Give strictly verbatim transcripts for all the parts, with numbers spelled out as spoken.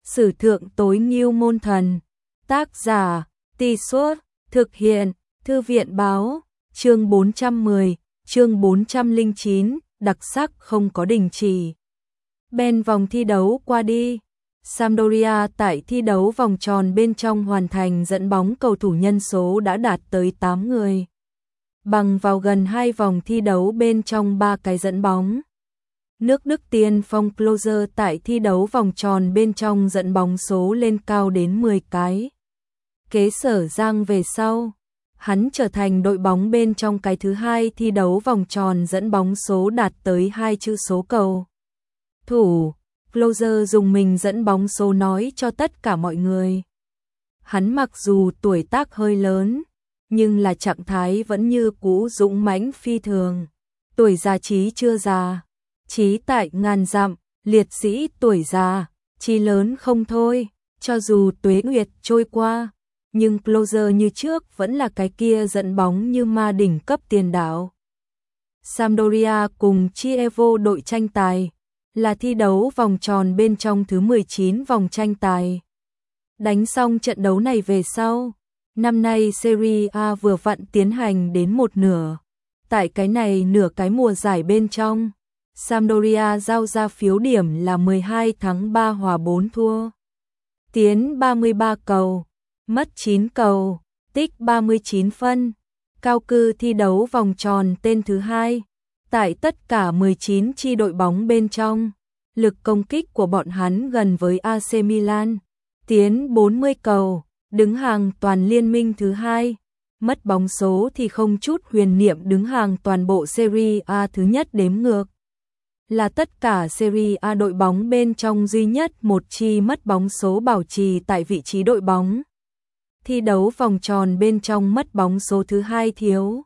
Sử thượng tối ngưu môn thần. Tác giả, Tì Suốt, thực hiện, Thư viện báo, chương bốn trăm mười, chương bốn trăm lẻ chín, đặc sắc không có đình chỉ. Ben vòng thi đấu qua đi. Sampdoria tại thi đấu vòng tròn bên trong hoàn thành dẫn bóng cầu thủ nhân số đã đạt tới tám người. Bằng vào gần hai vòng thi đấu bên trong ba cái dẫn bóng. Nước Đức tiên phong Klose tại thi đấu vòng tròn bên trong dẫn bóng số lên cao đến mười cái. Kế Sở Giang về sau, hắn trở thành đội bóng bên trong cái thứ hai thi đấu vòng tròn dẫn bóng số đạt tới hai chữ số cầu thủ. Klose dùng mình dẫn bóng số nói cho tất cả mọi người. Hắn mặc dù tuổi tác hơi lớn, nhưng là trạng thái vẫn như cũ dũng mãnh phi thường. Tuổi già trí chưa già, trí tại ngàn dặm, liệt sĩ tuổi già, trí lớn không thôi. Cho dù tuế nguyệt trôi qua, nhưng Klose như trước vẫn là cái kia dẫn bóng như ma đỉnh cấp tiền đạo. Sampdoria cùng Chievo đội tranh tài, là thi đấu vòng tròn bên trong thứ mười chín vòng tranh tài. Đánh xong trận đấu này về sau, năm nay Serie A vừa vặn tiến hành đến một nửa. Tại cái này nửa cái mùa giải bên trong, Sampdoria giao ra phiếu điểm là mười hai thắng ba hòa bốn thua. Tiến ba mươi ba cầu, mất chín cầu, tích ba mươi chín phân. Cao cư thi đấu vòng tròn tên thứ hai. Tại tất cả mười chín chi đội bóng bên trong, lực công kích của bọn hắn gần với a xê Milan, tiến bốn mươi cầu, đứng hàng toàn liên minh thứ hai. Mất bóng số thì không chút huyền niệm đứng hàng toàn bộ Serie A thứ nhất đếm ngược. Là tất cả Serie A đội bóng bên trong duy nhất một chi mất bóng số bảo trì tại vị trí đội bóng. Thi đấu vòng tròn bên trong mất bóng số thứ hai thiếu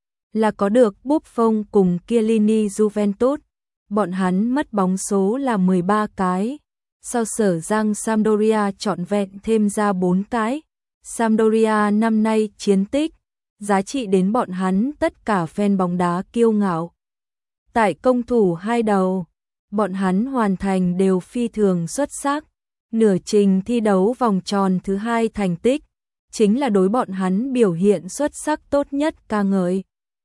là có được Buffon cùng Chiellini Juventus. Bọn hắn mất bóng số là mười ba cái. Sau Sở Giang Sampdoria trọn vẹn thêm ra bốn cái. Sampdoria năm nay chiến tích, giá trị đến bọn hắn tất cả fan bóng đá kiêu ngạo. Tại công thủ hai đầu, bọn hắn hoàn thành đều phi thường xuất sắc. Nửa trình thi đấu vòng tròn thứ hai thành tích, chính là đối bọn hắn biểu hiện xuất sắc tốt nhất ca ngợi.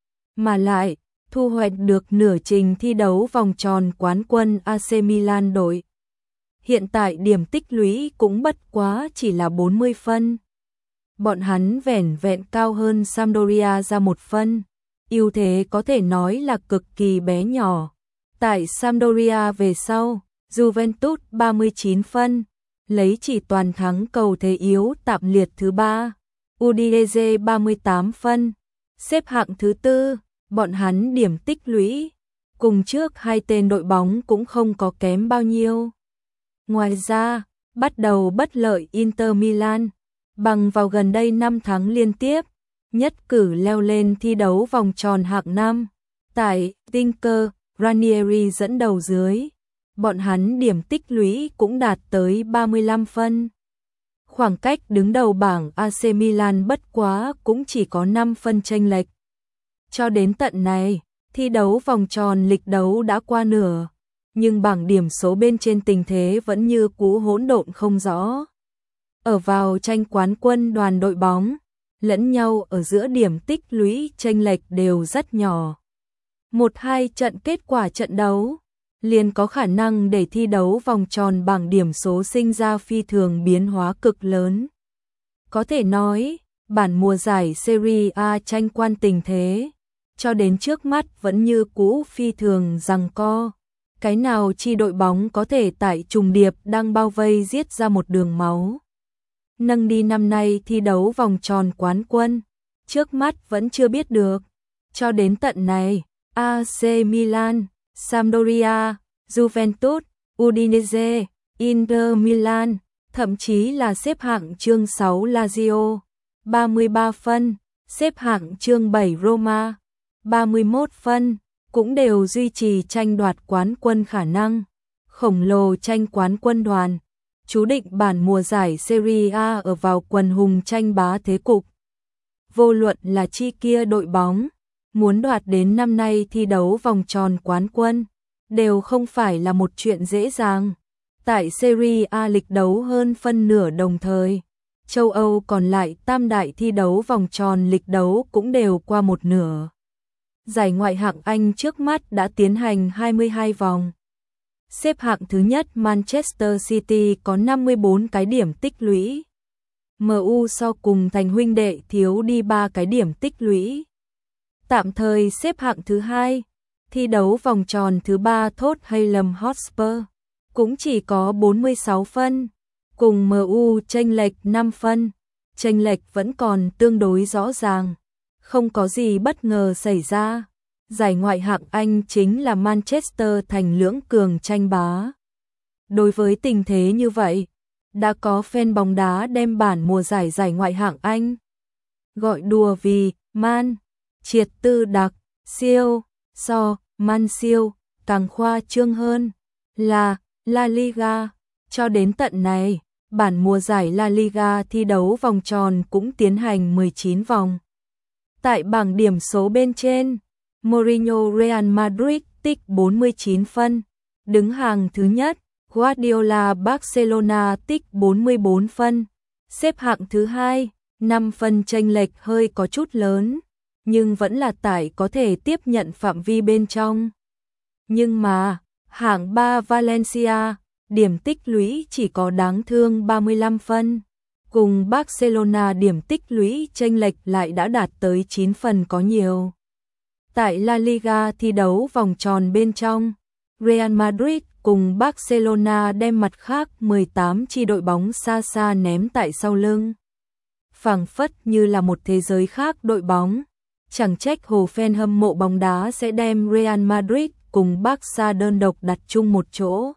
Mà lại, thu hoạch được nửa trình thi đấu vòng tròn quán quân a xê Milan đội. Hiện tại điểm tích lũy cũng bất quá chỉ là bốn mươi phân. Bọn hắn vẻn vẹn cao hơn Sampdoria ra một phân. Ưu thế có thể nói là cực kỳ bé nhỏ. Tại Sampdoria về sau, Juventus ba mươi chín phân, lấy chỉ toàn thắng cầu thế yếu tạm liệt thứ ba. Udinese ba mươi tám phân, xếp hạng thứ tư. Bọn hắn điểm tích lũy cùng trước hai tên đội bóng cũng không có kém bao nhiêu. Ngoài ra, bắt đầu bất lợi Inter Milan, bằng vào gần đây năm tháng liên tiếp, nhất cử leo lên thi đấu vòng tròn hạng năm. Tại Tinker, Ranieri dẫn đầu dưới, bọn hắn điểm tích lũy cũng đạt tới ba mươi lăm phân. Khoảng cách đứng đầu bảng a xê Milan bất quá cũng chỉ có năm phân chênh lệch. Cho đến tận này, thi đấu vòng tròn lịch đấu đã qua nửa, nhưng bảng điểm số bên trên tình thế vẫn như cũ hỗn độn không rõ. Ở vào tranh quán quân đoàn đội bóng, lẫn nhau ở giữa điểm tích lũy chênh lệch đều rất nhỏ. Một hai trận kết quả trận đấu, liền có khả năng để thi đấu vòng tròn bảng điểm số sinh ra phi thường biến hóa cực lớn. Có thể nói, bản mùa giải Serie A tranh quan tình thế, cho đến trước mắt vẫn như cũ phi thường giằng co. Cái nào chi đội bóng có thể tại trùng điệp đang bao vây giết ra một đường máu. Nâng đi năm nay thi đấu vòng tròn quán quân, trước mắt vẫn chưa biết được. Cho đến tận này, a xê Milan, Sampdoria, Juventus, Udinese, Inter Milan, thậm chí là xếp hạng chương sáu Lazio, ba mươi ba phân, xếp hạng chương bảy Roma, ba mươi mốt phân, cũng đều duy trì tranh đoạt quán quân khả năng. Khổng lồ tranh quán quân đoàn, chú định bản mùa giải Serie A ở vào quần hùng tranh bá thế cục. Vô luận là chi kia đội bóng, muốn đoạt đến năm nay thi đấu vòng tròn quán quân, đều không phải là một chuyện dễ dàng. Tại Serie A lịch đấu hơn phân nửa đồng thời. Châu Âu còn lại tam đại thi đấu vòng tròn lịch đấu cũng đều qua một nửa. Giải ngoại hạng Anh trước mắt đã tiến hành hai mươi hai vòng. Xếp hạng thứ nhất Manchester City có năm mươi bốn cái điểm tích lũy. em u so cùng thành huynh đệ thiếu đi ba cái điểm tích lũy. Tạm thời xếp hạng thứ hai, thi đấu vòng tròn thứ ba Tottenham Hotspur cũng chỉ có bốn mươi sáu phân, cùng em u chênh lệch năm phân, chênh lệch vẫn còn tương đối rõ ràng, không có gì bất ngờ xảy ra. Giải ngoại hạng Anh chính là Manchester thành lưỡng cường tranh bá. Đối với tình thế như vậy, đã có fan bóng đá đem bản mùa giải giải ngoại hạng Anh gọi đùa vì Man triệt tư đặc siêu so Man siêu càng khoa trương hơn là La Liga. Cho đến tận này, bản mùa giải La Liga thi đấu vòng tròn cũng tiến hành mười chín vòng. Tại bảng điểm số bên trên, Mourinho Real Madrid tích bốn mươi chín phân, đứng hàng thứ nhất. Guardiola Barcelona tích bốn mươi bốn phân, xếp hạng thứ hai, năm phân chênh lệch hơi có chút lớn, nhưng vẫn là tại có thể tiếp nhận phạm vi bên trong. Nhưng mà, hạng ba Valencia, điểm tích lũy chỉ có đáng thương ba mươi lăm phân, cùng Barcelona điểm tích lũy chênh lệch lại đã đạt tới chín phần có nhiều. Tại La Liga thi đấu vòng tròn bên trong, Real Madrid cùng Barcelona đem mặt khác mười tám chi đội bóng xa xa ném tại sau lưng. Phảng phất như là một thế giới khác đội bóng, chẳng trách hồ fan hâm mộ bóng đá sẽ đem Real Madrid cùng Barca đơn độc đặt chung một chỗ.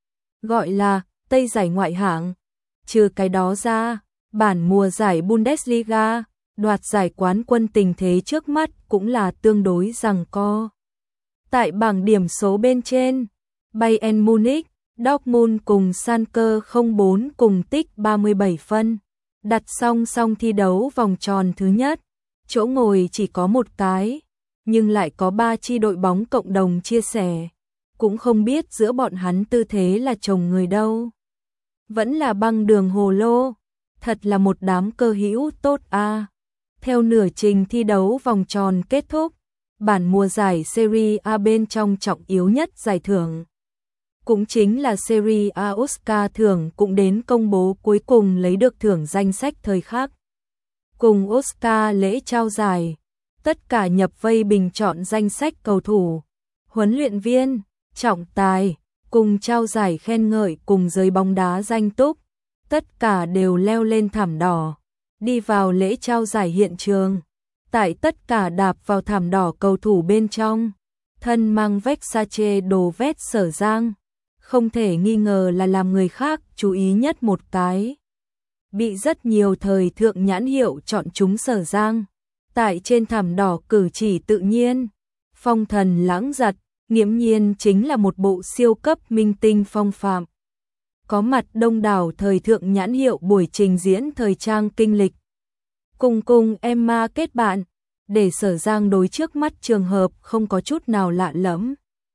Gọi là Tây giải ngoại hạng. Trừ cái đó ra, bản mùa giải Bundesliga, đoạt giải quán quân tình thế trước mắt cũng là tương đối giằng co. Tại bảng điểm số bên trên, Bayern Munich, Dortmund cùng Schalke không bốn cùng tích ba mươi bảy phân, đặt song song thi đấu vòng tròn thứ nhất, chỗ ngồi chỉ có một cái, nhưng lại có ba chi đội bóng cộng đồng chia sẻ, cũng không biết giữa bọn hắn tư thế là chồng người đâu. Vẫn là băng đường hồ lô, thật là một đám cơ hữu tốt a. À. Theo nửa trình thi đấu vòng tròn kết thúc, bản mùa giải Serie A bên trong trọng yếu nhất giải thưởng, cũng chính là Serie A Oscar thưởng cũng đến công bố cuối cùng lấy được thưởng danh sách thời khắc. Cùng Oscar lễ trao giải, tất cả nhập vây bình chọn danh sách cầu thủ, huấn luyện viên, trọng tài, cùng trao giải khen ngợi cùng giới bóng đá danh túc, tất cả đều leo lên thảm đỏ, đi vào lễ trao giải hiện trường. Tại tất cả đạp vào thảm đỏ cầu thủ bên trong, thân mang Versace đồ vest Sở Giang, không thể nghi ngờ là làm người khác chú ý nhất một cái. Bị rất nhiều thời thượng nhãn hiệu chọn chúng Sở Giang, tại trên thảm đỏ cử chỉ tự nhiên, phong thần lãng giật, nghiễm nhiên chính là một bộ siêu cấp minh tinh phong phạm. Có mặt đông đảo thời thượng nhãn hiệu buổi trình diễn thời trang kinh lịch. Cùng cùng Emma kết bạn, để Sở Giang đối trước mắt trường hợp không có chút nào lạ lẫm.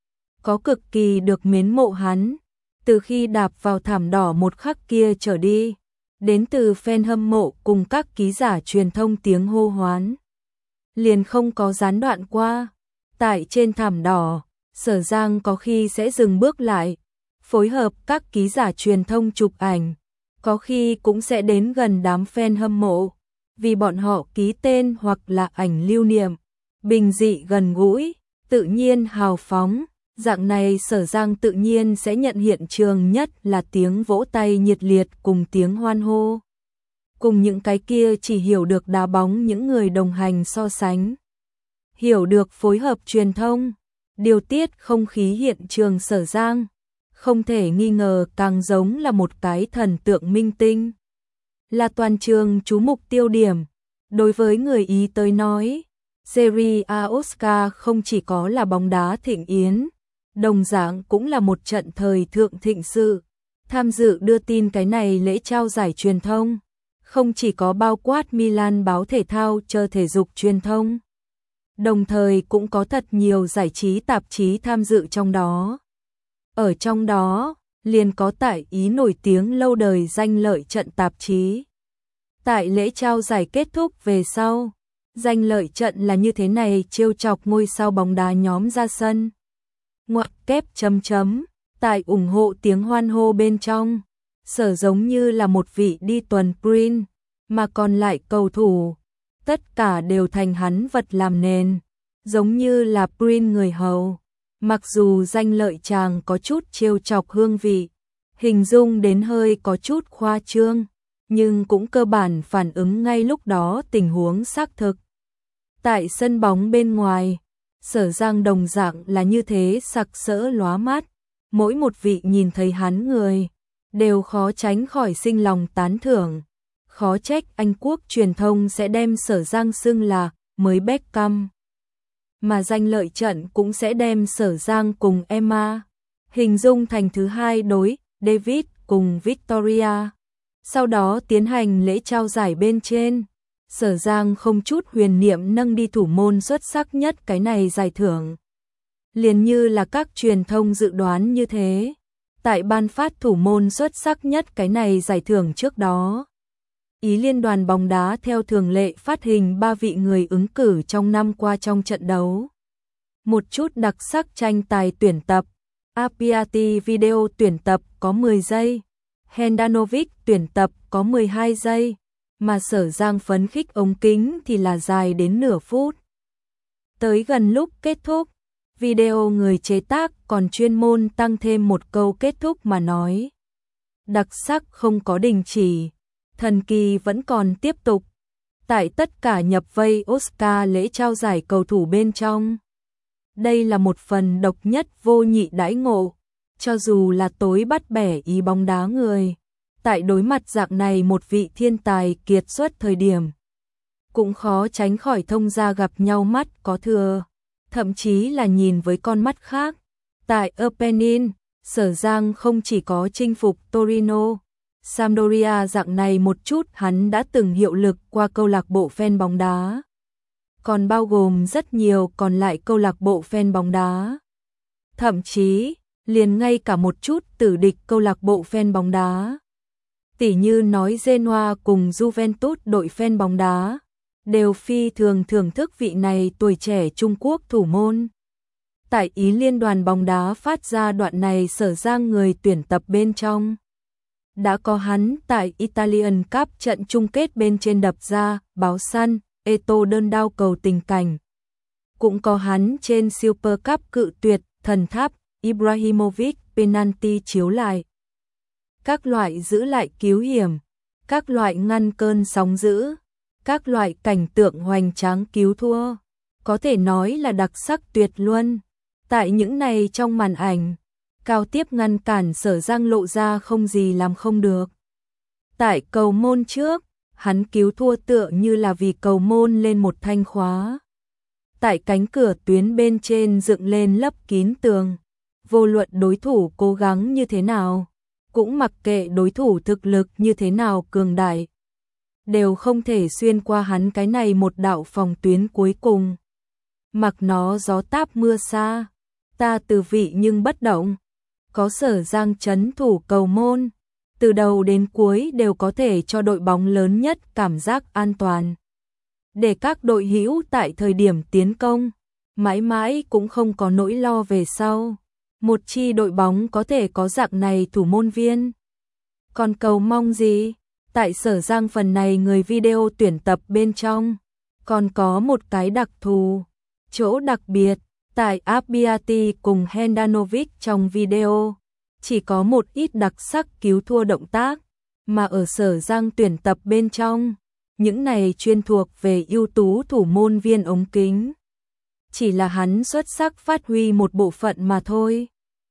Có cực kỳ được mến mộ hắn, từ khi đạp vào thảm đỏ một khắc kia trở đi, đến từ fan hâm mộ cùng các ký giả truyền thông tiếng hô hoán. Liền không có gián đoạn qua, tại trên thảm đỏ, Sở Giang có khi sẽ dừng bước lại, phối hợp các ký giả truyền thông chụp ảnh, có khi cũng sẽ đến gần đám fan hâm mộ, vì bọn họ ký tên hoặc là ảnh lưu niệm, bình dị gần gũi, tự nhiên hào phóng, dạng này Sở Giang tự nhiên sẽ nhận hiện trường nhất là tiếng vỗ tay nhiệt liệt cùng tiếng hoan hô. Cùng những cái kia chỉ hiểu được đá bóng những người đồng hành so sánh. Hiểu được phối hợp truyền thông, điều tiết không khí hiện trường Sở Giang, không thể nghi ngờ càng giống là một cái thần tượng minh tinh. Là toàn trường chú mục tiêu điểm. Đối với người Ý tới nói, Serie A Oscar không chỉ có là bóng đá thịnh yến, đồng dạng cũng là một trận thời thượng thịnh sự. Tham dự đưa tin cái này lễ trao giải truyền thông, không chỉ có bao quát Milan báo thể thao chờ thể dục truyền thông, đồng thời cũng có thật nhiều giải trí tạp chí tham dự trong đó. Ở trong đó, liền có tại Ý nổi tiếng lâu đời Danh Lợi Trận tạp chí. Tại lễ trao giải kết thúc về sau, Danh Lợi Trận là như thế này trêu chọc ngôi sao bóng đá nhóm ra sân. Ngoặc kép chấm chấm, tại ủng hộ tiếng hoan hô bên trong, Sở giống như là một vị đi tuần Prin, mà còn lại cầu thủ, tất cả đều thành hắn vật làm nền, giống như là Prin người hầu. Mặc dù Danh Lợi chàng có chút trêu chọc hương vị, hình dung đến hơi có chút khoa trương, nhưng cũng cơ bản phản ứng ngay lúc đó tình huống xác thực. Tại sân bóng bên ngoài, Sở Giang đồng dạng là như thế sặc sỡ lóa mắt, mỗi một vị nhìn thấy hắn người, đều khó tránh khỏi sinh lòng tán thưởng. Khó trách Anh quốc truyền thông sẽ đem Sở Giang xưng là mới Beckham. Mà Danh Lợi Trận cũng sẽ đem Sở Giang cùng Emma hình dung thành thứ hai đối David cùng Victoria. Sau đó tiến hành lễ trao giải bên trên, Sở Giang không chút huyền niệm nâng đi thủ môn xuất sắc nhất cái này giải thưởng. Liền như là các truyền thông dự đoán như thế, tại ban phát thủ môn xuất sắc nhất cái này giải thưởng trước đó, Ý Liên đoàn bóng đá theo thường lệ phát hình ba vị người ứng cử trong năm qua trong trận đấu. Một chút đặc sắc tranh tài tuyển tập, Apiati video tuyển tập có mười giây, Handanovic tuyển tập có mười hai giây, mà Sở Giang phấn khích ống kính thì là dài đến nửa phút. Tới gần lúc kết thúc, video người chế tác còn chuyên môn tăng thêm một câu kết thúc mà nói: đặc sắc không có đình chỉ, thần kỳ vẫn còn tiếp tục. Tại tất cả nhập vây Oscar lễ trao giải cầu thủ bên trong, đây là một phần độc nhất vô nhị đãi ngộ, cho dù là tối bắt bẻ ý bóng đá người, tại đối mặt dạng này một vị thiên tài kiệt xuất thời điểm, cũng khó tránh khỏi thông ra gặp nhau mắt có thừa, thậm chí là nhìn với con mắt khác. Tại Opening, Sở Giang không chỉ có chinh phục Torino, Sampdoria dạng này một chút hắn đã từng hiệu lực qua câu lạc bộ fan bóng đá, còn bao gồm rất nhiều còn lại câu lạc bộ fan bóng đá. Thậm chí, liền ngay cả một chút tử địch câu lạc bộ fan bóng đá. Tỉ như nói Genoa cùng Juventus đội fan bóng đá, đều phi thường thưởng thức vị này tuổi trẻ Trung Quốc thủ môn. Tại Ý Liên đoàn bóng đá phát ra đoạn này Sở Giang người tuyển tập bên trong, đã có hắn tại Italian Cup trận chung kết bên trên đập ra báo săn Eto'o đơn đao cầu tình cảnh, cũng có hắn trên Super Cup cự tuyệt thần tháp Ibrahimovic penalty chiếu lại, các loại giữ lại cứu hiểm, các loại ngăn cơn sóng dữ, các loại cảnh tượng hoành tráng cứu thua, có thể nói là đặc sắc tuyệt luân. Tại những này trong màn ảnh, cao tiếp ngăn cản Sở Giang lộ ra không gì làm không được. Tại cầu môn trước, hắn cứu thua tựa như là vì cầu môn lên một thanh khóa. Tại cánh cửa tuyến bên trên dựng lên lấp kín tường, vô luận đối thủ cố gắng như thế nào, cũng mặc kệ đối thủ thực lực như thế nào cường đại, đều không thể xuyên qua hắn cái này một đạo phòng tuyến cuối cùng. Mặc nó gió táp mưa xa, ta từ vị nhưng bất động. Có Sở Giang trấn thủ cầu môn, từ đầu đến cuối đều có thể cho đội bóng lớn nhất cảm giác an toàn. Để các đội hữu tại thời điểm tiến công, mãi mãi cũng không có nỗi lo về sau. Một chi đội bóng có thể có dạng này thủ môn viên. Còn cầu mong gì? Tại Sở Giang phần này người video tuyển tập bên trong, còn có một cái đặc thù, chỗ đặc biệt. Tại Apiati cùng Handanovic trong video, chỉ có một ít đặc sắc cứu thua động tác, mà ở Sở Giang tuyển tập bên trong, những này chuyên thuộc về ưu tú thủ môn viên ống kính. Chỉ là hắn xuất sắc phát huy một bộ phận mà thôi.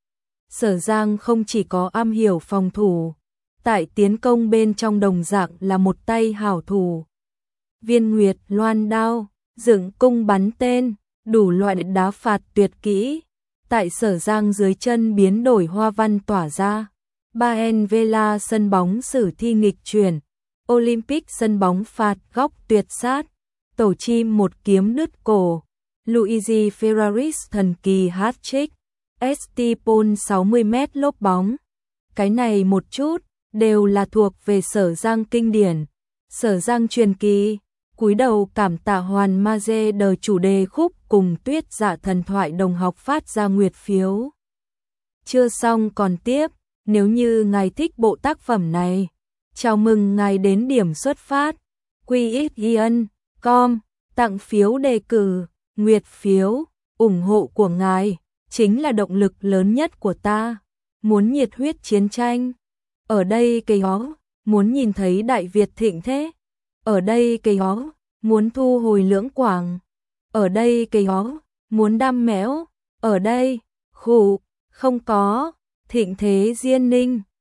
Sở Giang không chỉ có am hiểu phòng thủ, tại tiến công bên trong đồng dạng là một tay hảo thủ. Viên nguyệt loan đao, dựng cung bắn tên, đủ loại đá phạt tuyệt kỹ, tại Sở Giang dưới chân biến đổi hoa văn tỏa ra. Baen Vela sân bóng sử thi nghịch chuyển, Olympic sân bóng phạt góc tuyệt sát, tổ chim một kiếm đứt cổ, Luigi Ferraris thần kỳ hat-trick, Estipon sáu mươi mét lốp bóng, cái này một chút, đều là thuộc về Sở Giang kinh điển, Sở Giang truyền kỳ. Cúi đầu cảm tạ Hoàn Ma Dê đời chủ đề khúc cùng Tuyết Dạ thần thoại đồng học phát ra nguyệt phiếu. Chưa xong còn tiếp, nếu như ngài thích bộ tác phẩm này, chào mừng ngài đến điểm xuất phát quy ích yên com tặng phiếu đề cử, nguyệt phiếu, ủng hộ của ngài chính là động lực lớn nhất của ta. Muốn nhiệt huyết chiến tranh, ở đây cây ó, muốn nhìn thấy Đại Việt thịnh thế, ở đây cây ó, muốn thu hồi Lưỡng Quảng, ở đây cây ó, muốn đam mẽo, ở đây, khủ, không có, thịnh thế Diên Ninh.